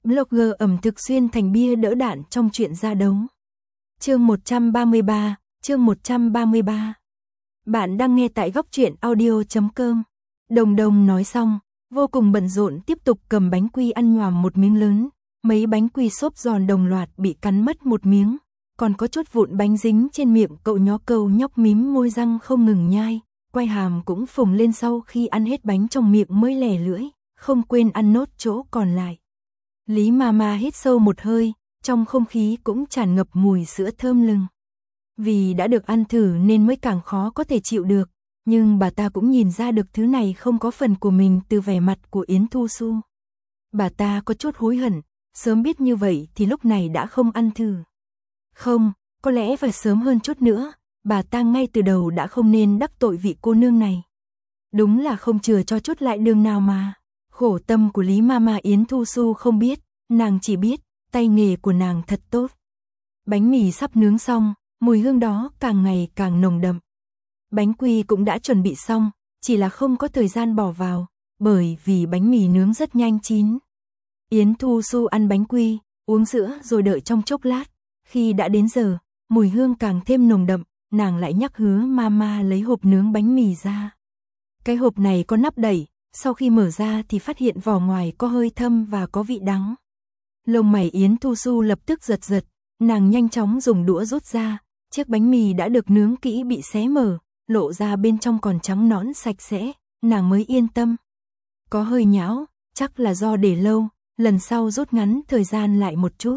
Blogger ẩm thực xuyên thành bia đỡ đạn trong chuyện ra đấu. Chương 133, chương 133. Bạn đang nghe tại góc truyện audio.com. Đồng Đồng nói xong, vô cùng bận rộn tiếp tục cầm bánh quy ăn nhoàm một miếng lớn. Mấy bánh quy xốp giòn đồng loạt bị cắn mất một miếng, còn có chút vụn bánh dính trên miệng cậu nhóc mím môi răng không ngừng nhai, quai hàm cũng phồng lên sau khi ăn hết bánh trong miệng mới lẻ lưỡi, không quên ăn nốt chỗ còn lại. Lý Mama hít sâu một hơi, trong không khí cũng tràn ngập mùi sữa thơm lừng. Vì đã được ăn thử nên mới càng khó có thể chịu được, nhưng bà ta cũng nhìn ra được thứ này không có phần của mình từ vẻ mặt của Yến Thu Xu. Bà ta có chút hối hận, sớm biết như vậy thì lúc này đã không ăn thử. Không, có lẽ phải sớm hơn chút nữa, bà ta ngay từ đầu đã không nên đắc tội vị cô nương này. Đúng là không chừa cho chút lại đường nào mà. Khổ tâm của Lý Mama Yến Thu Xu không biết, nàng chỉ biết, tay nghề của nàng thật tốt. Bánh mì sắp nướng xong, mùi hương đó càng ngày càng nồng đậm. Bánh quy cũng đã chuẩn bị xong, chỉ là không có thời gian bỏ vào, bởi vì bánh mì nướng rất nhanh chín. Yến Thu Xu ăn bánh quy, uống sữa rồi đợi trong chốc lát. Khi đã đến giờ, mùi hương càng thêm nồng đậm, nàng lại nhắc Hứa Mama lấy hộp nướng bánh mì ra. Cái hộp này có nắp đậy, sau khi mở ra thì phát hiện vỏ ngoài có hơi thâm và có vị đắng. Lông mày Yến Thu Xu lập tức giật giật, nàng nhanh chóng dùng đũa rút ra, chiếc bánh mì đã được nướng kỹ bị xé mở, lộ ra bên trong còn trắng nõn sạch sẽ, nàng mới yên tâm. Có hơi nhão, chắc là do để lâu, lần sau rút ngắn thời gian lại một chút.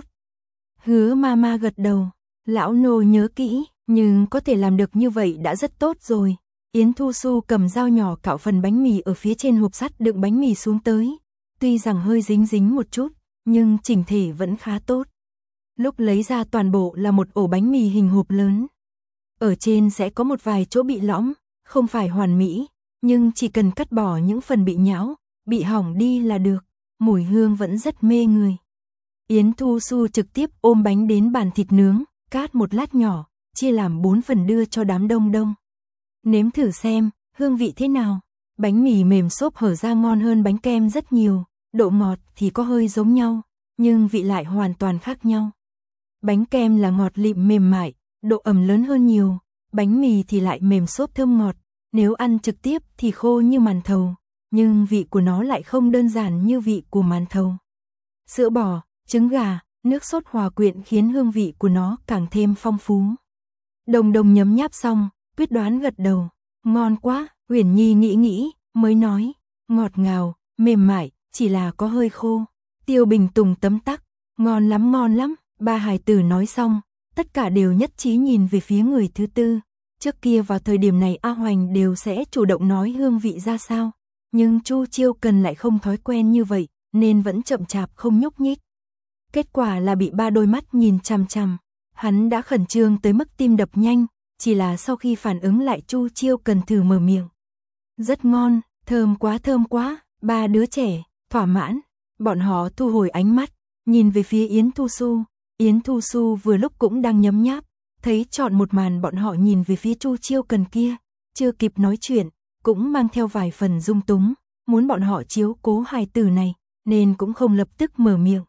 Hứa Mama gật đầu, lão nô nhớ kỹ, nhưng có thể làm được như vậy đã rất tốt rồi. Yến Thu Xu cầm dao nhỏ cạo phần bánh mì ở phía trên hộp sắt đựng bánh mì xuống tới, tuy rằng hơi dính một chút, nhưng chỉnh thể vẫn khá tốt. Lúc lấy ra toàn bộ là một ổ bánh mì hình hộp lớn. Ở trên sẽ có một vài chỗ bị lõm, không phải hoàn mỹ, nhưng chỉ cần cắt bỏ những phần bị nhão, bị hỏng đi là được, mùi hương vẫn rất mê người. Yến Thu Xu trực tiếp ôm bánh đến bàn thịt nướng, cát một lát nhỏ, chia làm 4 phần đưa cho đám đông đông. Nếm thử xem, hương vị thế nào? Bánh mì mềm xốp hở ra ngon hơn bánh kem rất nhiều, độ ngọt thì có hơi giống nhau, nhưng vị lại hoàn toàn khác nhau. Bánh kem là ngọt lịm mềm mại, độ ẩm lớn hơn nhiều, bánh mì thì lại mềm xốp thơm ngọt, nếu ăn trực tiếp thì khô như màn thầu, nhưng vị của nó lại không đơn giản như vị của màn thầu. Sữa bò, trứng gà, nước sốt hòa quyện khiến hương vị của nó càng thêm phong phú. Đồng Đồng nhấm nháp xong, quyết đoán gật đầu, ngon quá. Uyển Nhi nghĩ, mới nói, ngọt ngào, mềm mại, chỉ là có hơi khô. Tiêu Bình Tùng tấm tắc, ngon lắm. Ba hài tử nói xong, tất cả đều nhất trí nhìn về phía người thứ tư. Trước kia vào thời điểm này A Hoành đều sẽ chủ động nói hương vị ra sao, nhưng Chu Chiêu Cần lại không thói quen như vậy, nên vẫn chậm chạp không nhúc nhích. Kết quả là bị ba đôi mắt nhìn chằm chằm, hắn đã khẩn trương tới mức tim đập nhanh, chỉ là sau khi phản ứng lại Chu Chiêu Cần thử mở miệng. Rất ngon, thơm quá, ba đứa trẻ, thỏa mãn, bọn họ thu hồi ánh mắt, nhìn về phía Yến Thu Xu. Yến Thu Xu vừa lúc cũng đang nhấm nháp, thấy chọn một màn bọn họ nhìn về phía Chu Chiêu Cần kia, chưa kịp nói chuyện, cũng mang theo vài phần dung túng, muốn bọn họ chiếu cố hài tử này, nên cũng không lập tức mở miệng.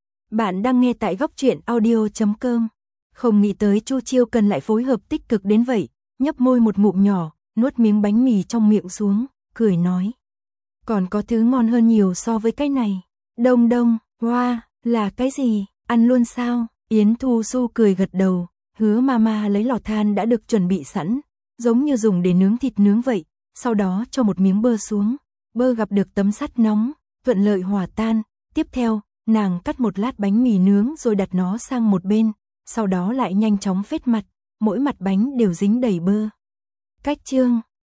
Bạn đang nghe tại góc truyện audio.com. Không nghĩ tới Chu Chiêu Cần lại phối hợp tích cực đến vậy, nhấp môi một ngụm nhỏ, nuốt miếng bánh mì trong miệng xuống, cười nói. Còn có thứ ngon hơn nhiều so với cái này. Đông, wow, là cái gì, ăn luôn sao? Yến Thu Xu cười gật đầu, Hứa Mama lấy lò than đã được chuẩn bị sẵn, giống như dùng để nướng thịt nướng vậy, sau đó cho một miếng bơ xuống, bơ gặp được tấm sắt nóng, thuận lợi hòa tan, tiếp theo, nàng cắt một lát bánh mì nướng rồi đặt nó sang một bên, sau đó lại nhanh chóng phết mặt, mỗi mặt bánh đều dính đầy bơ. Cách chương